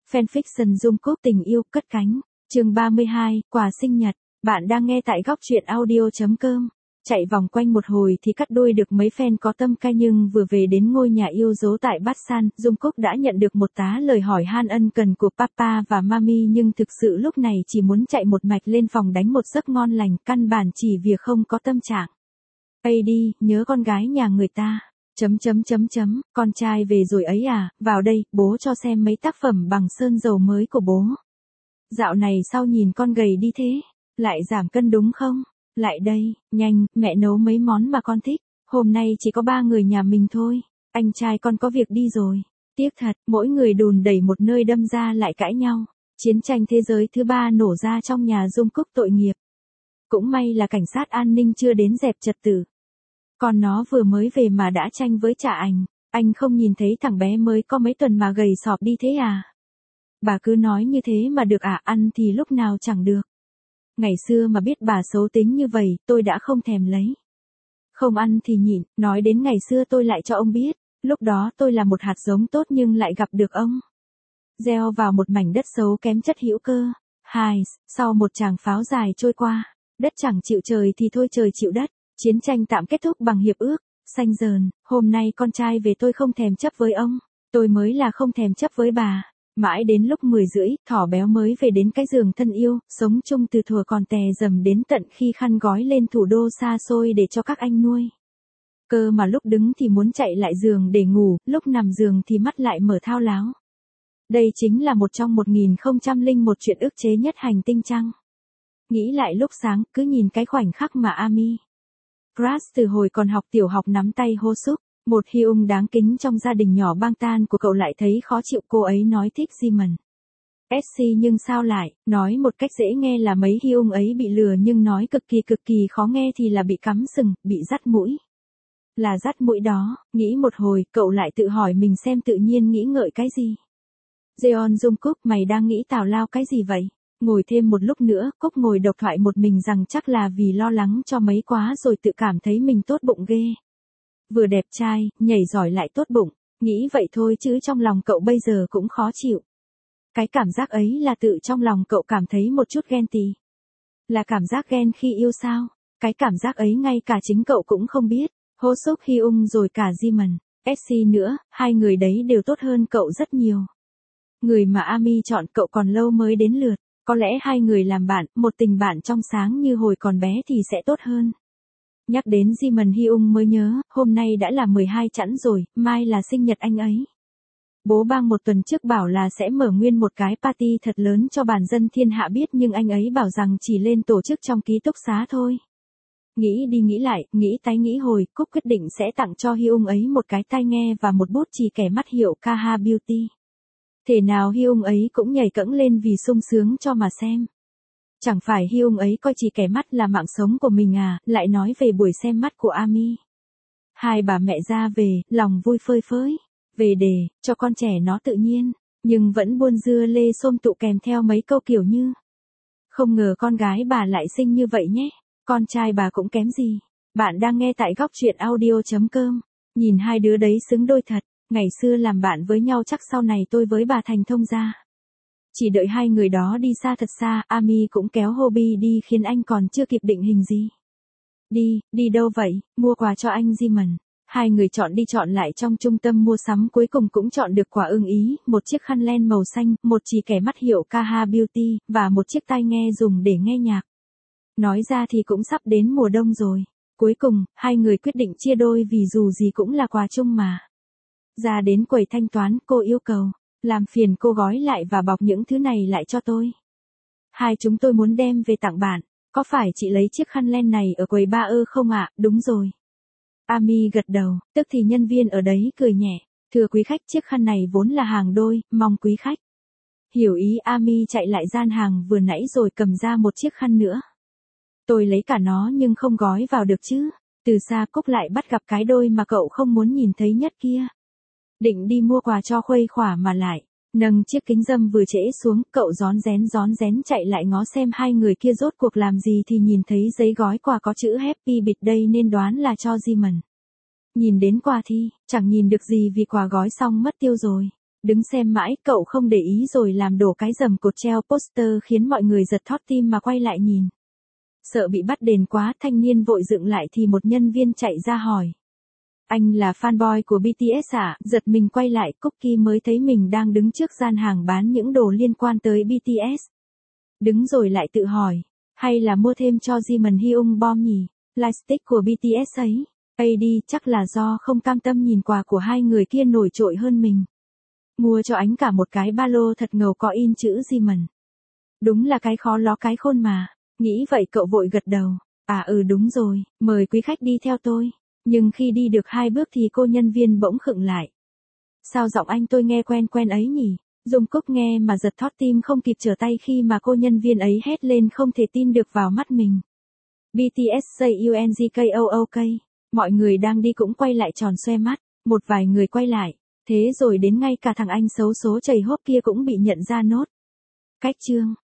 Fanfiction Jungkook tình yêu cất cánh. Chương 32, quà sinh nhật. Bạn đang nghe tại góc truyện audio.com. Chạy vòng quanh một hồi thì cắt đuôi được mấy fan có tâm ca, nhưng vừa về đến ngôi nhà yêu dấu tại Busan, Jungkook đã nhận được một tá lời hỏi han ân cần của papa và mami, nhưng thực sự lúc này chỉ muốn chạy một mạch lên phòng đánh một giấc ngon lành, căn bản chỉ việc không có tâm trạng. Ây đi, nhớ con gái nhà người ta. Con trai về rồi ấy à, vào đây, bố cho xem mấy tác phẩm bằng sơn dầu mới của bố. Dạo này sao nhìn con gầy đi thế? Lại giảm cân đúng không? Lại đây, nhanh, mẹ nấu mấy món mà con thích. Hôm nay chỉ có 3 người nhà mình thôi. Anh trai con có việc đi rồi. Tiếc thật, mỗi người đùn đẩy một nơi đâm ra lại cãi nhau. Chiến tranh thế giới thứ 3 nổ ra trong nhà Jungkook tội nghiệp. Cũng may là cảnh sát an ninh chưa đến dẹp trật tự. Còn nó vừa mới về mà đã tranh với cha ảnh. Anh không nhìn thấy thằng bé mới có mấy tuần mà gầy sọp đi thế à? Bà cứ nói như thế mà được à, ăn thì lúc nào chẳng được. Ngày xưa mà biết bà xấu tính như vậy, tôi đã không thèm lấy. Không ăn thì nhịn, nói đến ngày xưa tôi lại cho ông biết, lúc đó tôi là một hạt giống tốt nhưng lại gặp được ông. Gieo vào một mảnh đất xấu kém chất hữu cơ. Sau một tràng pháo dài trôi qua, đất chẳng chịu trời thì thôi trời chịu đất. Chiến tranh tạm kết thúc bằng hiệp ước, xanh dờn, hôm nay con trai về tôi không thèm chấp với ông, tôi mới là không thèm chấp với bà. Mãi đến lúc 10 rưỡi, thỏ béo mới về đến cái giường thân yêu, sống chung từ thuở còn tè dầm đến tận khi khăn gói lên thủ đô xa xôi để cho các anh nuôi. Cơ mà lúc đứng thì muốn chạy lại giường để ngủ, lúc nằm giường thì mắt lại mở thao láo. Đây chính là một trong 1001 chuyện ức chế nhất hành tinh chăng? Nghĩ lại lúc sáng, cứ nhìn cái khoảnh khắc mà Ami Crush từ hồi còn học tiểu học nắm tay Hoseok, một Hyung đáng kính trong gia đình nhỏ bang tan của cậu lại thấy khó chịu, cô ấy nói thích Jimin. SC nhưng sao lại, nói một cách dễ nghe là mấy Hyung ấy bị lừa, nhưng nói cực kỳ khó nghe thì là bị cắm sừng, bị dắt mũi. Là dắt mũi đó, nghĩ một hồi, cậu lại tự hỏi mình xem tự nhiên nghĩ ngợi cái gì. Jeon Jungkook, mày đang nghĩ tào lao cái gì vậy? Ngồi thêm một lúc nữa, Cúc ngồi độc thoại một mình rằng chắc là vì lo lắng cho mấy quá rồi tự cảm thấy mình tốt bụng ghê. Vừa đẹp trai, nhảy giỏi lại tốt bụng, nghĩ vậy thôi chứ trong lòng cậu bây giờ cũng khó chịu. Cái cảm giác ấy là tự trong lòng cậu cảm thấy một chút ghen tị. Là cảm giác ghen khi yêu sao? Cái cảm giác ấy ngay cả chính cậu cũng không biết. Hoseok, Hyung rồi cả Jimin, SC nữa, hai người đấy đều tốt hơn cậu rất nhiều. Người mà Ami chọn cậu còn lâu mới đến lượt. Có lẽ hai người làm bạn, một tình bạn trong sáng như hồi còn bé thì sẽ tốt hơn. Nhắc đến Jimin, Hyung mới nhớ, hôm nay đã là 12 chẵn rồi, mai là sinh nhật anh ấy. Bố bang một tuần trước bảo là sẽ mở nguyên một cái party thật lớn cho bản dân thiên hạ biết, nhưng anh ấy bảo rằng chỉ lên tổ chức trong ký túc xá thôi. Nghĩ đi nghĩ lại, nghĩ tái nghĩ hồi, Cúc quyết định sẽ tặng cho Hyung ấy một cái tai nghe và một bút chì kẻ mắt hiệu KH Beauty. Thể nào Hyung ấy cũng nhảy cẫng lên vì sung sướng cho mà xem. Chẳng phải Hyung ấy coi chỉ kẻ mắt là mạng sống của mình à, lại nói về buổi xem mắt của Ami. Hai bà mẹ ra về, lòng vui phơi phới. Về để, cho con trẻ nó tự nhiên, nhưng vẫn buôn dưa lê xôm tụ kèm theo mấy câu kiểu như: không ngờ con gái bà lại xinh như vậy nhé, con trai bà cũng kém gì. Bạn đang nghe tại góc truyện audio.com. Nhìn hai đứa đấy xứng đôi thật. Ngày xưa làm bạn với nhau chắc sau này tôi với bà thành thông gia. Chỉ đợi hai người đó đi xa thật xa, Ami cũng kéo Hobby đi khiến anh còn chưa kịp định hình gì. Đi đâu vậy? Mua quà cho anh Jimin. Hai người chọn đi chọn lại trong trung tâm mua sắm, cuối cùng cũng chọn được quà ưng ý, một chiếc khăn len màu xanh, một chì kẻ mắt hiệu KH Beauty, và một chiếc tai nghe dùng để nghe nhạc. Nói ra thì cũng sắp đến mùa đông rồi. Cuối cùng, hai người quyết định chia đôi vì dù gì cũng là quà chung mà. Ra đến quầy thanh toán, cô yêu cầu, làm phiền cô gói lại và bọc những thứ này lại cho tôi. Hai chúng tôi muốn đem về tặng bạn, có phải chị lấy chiếc khăn len này ở quầy ba không ạ? Đúng rồi. Ami gật đầu, tức thì nhân viên ở đấy cười nhẹ, thưa quý khách, chiếc khăn này vốn là hàng đôi, mong quý khách hiểu ý. Ami chạy lại gian hàng vừa nãy rồi cầm ra một chiếc khăn nữa. Tôi lấy cả nó nhưng không gói vào được chứ. Từ xa Cúc lại bắt gặp cái đôi mà cậu không muốn nhìn thấy nhất kia. Định đi mua quà cho khuây khỏa mà lại nâng chiếc kính râm vừa trễ xuống, cậu rón rén chạy lại ngó xem hai người kia rốt cuộc làm gì thì nhìn thấy giấy gói quà có chữ Happy Birthday nên đoán là cho Jimin. Nhìn đến quà thì chẳng nhìn được gì vì quà gói xong mất tiêu rồi. Đứng xem mãi, cậu không để ý rồi làm đổ cái rầm cột treo poster khiến mọi người giật thót tim mà quay lại nhìn. Sợ bị bắt đền quá, thanh niên vội dựng lại thì một nhân viên chạy ra hỏi. Anh là fanboy của BTS à? Giật mình quay lại, Cookie mới thấy mình đang đứng trước gian hàng bán những đồ liên quan tới BTS. Đứng rồi lại tự hỏi, hay là mua thêm cho Jimin Hyung Bom nhỉ? Lightstick của BTS ấy. AD chắc là do không cam tâm nhìn quà của hai người kia nổi trội hơn mình. Mua cho anh cả một cái ba lô thật ngầu có in chữ Jimin. Đúng là cái khó ló cái khôn mà. Nghĩ vậy cậu vội gật đầu. À đúng rồi, mời quý khách đi theo tôi. Nhưng khi đi được 2 bước thì cô nhân viên bỗng khựng lại. Sao giọng anh tôi nghe quen quen ấy nhỉ? Dung Cúc nghe mà giật thót tim không kịp trở tay khi mà cô nhân viên ấy hét lên không thể tin được vào mắt mình. BTS JUNGKOOK. Mọi người đang đi cũng quay lại tròn xoe mắt. Một vài người quay lại. Thế rồi đến ngay cả thằng anh xấu số chầy hốp kia cũng bị nhận ra nốt. Cách chương.